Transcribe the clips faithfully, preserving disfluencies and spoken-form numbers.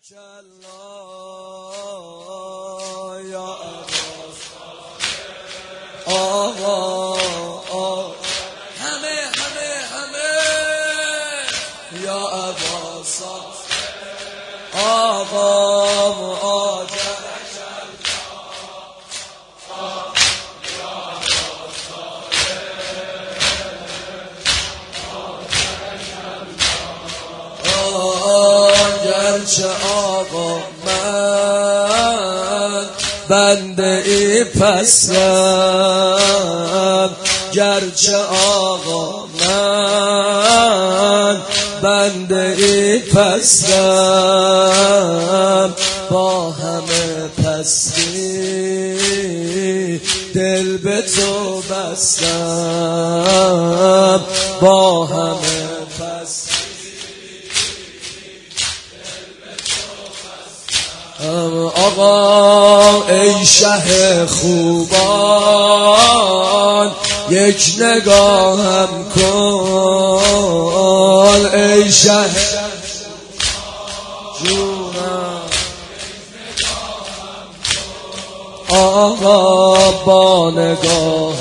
الله یا آقا آقا همه همه همه یا عباس آقا مهاجر گرچه آقا من بنده ای پسم، گرچه آقا من بنده ای پسم، با همه پستی دل به تو بستم، با همه پستی آقا ای شه خوبان یک نگاهم کن، ای شه جونم آقا با نگاه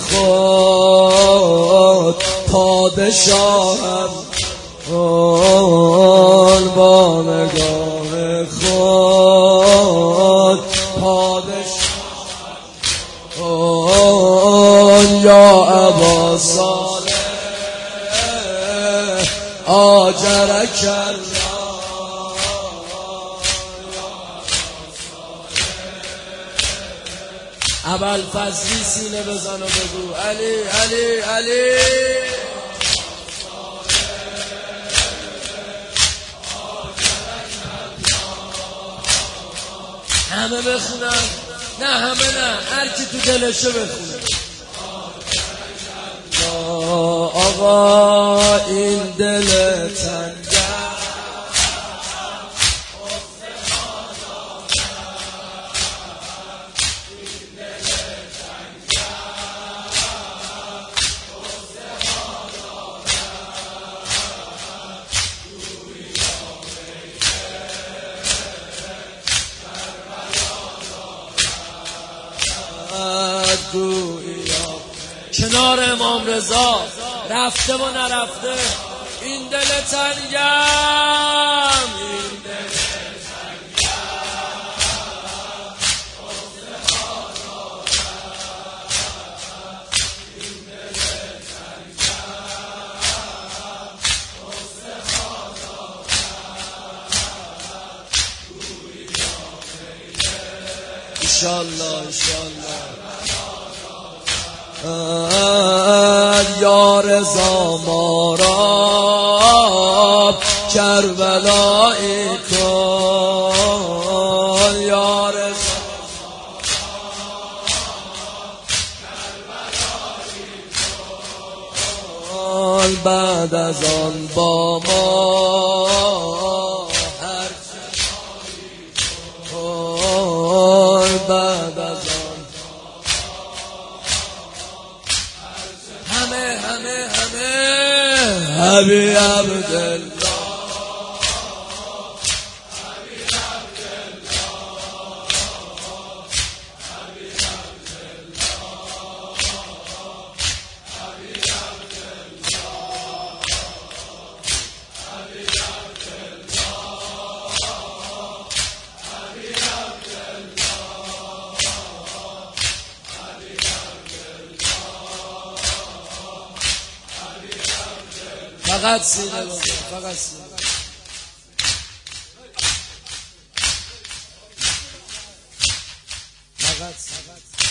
خود پادشاهم کن، با نگاه خود پادشاهم کن، یا ابا صالح آجرک الله. ابوالفضلی سینه بزن و بگو علی علی علی. همه بخونن؟ نه همه نه، هر کی تو دلشه بخونه. آقا این دل تنگه کنار امام رضا رفته و نرفته، این دل تنگم، این دل انشالله انشالله یا رضا ما را کربلایی کن، یا رضا کن، بعد از آن با ما هر کن، بعد از آن همه همه همه حبی عبدالله فقط سینه بزن، فقط سینه فقط سینه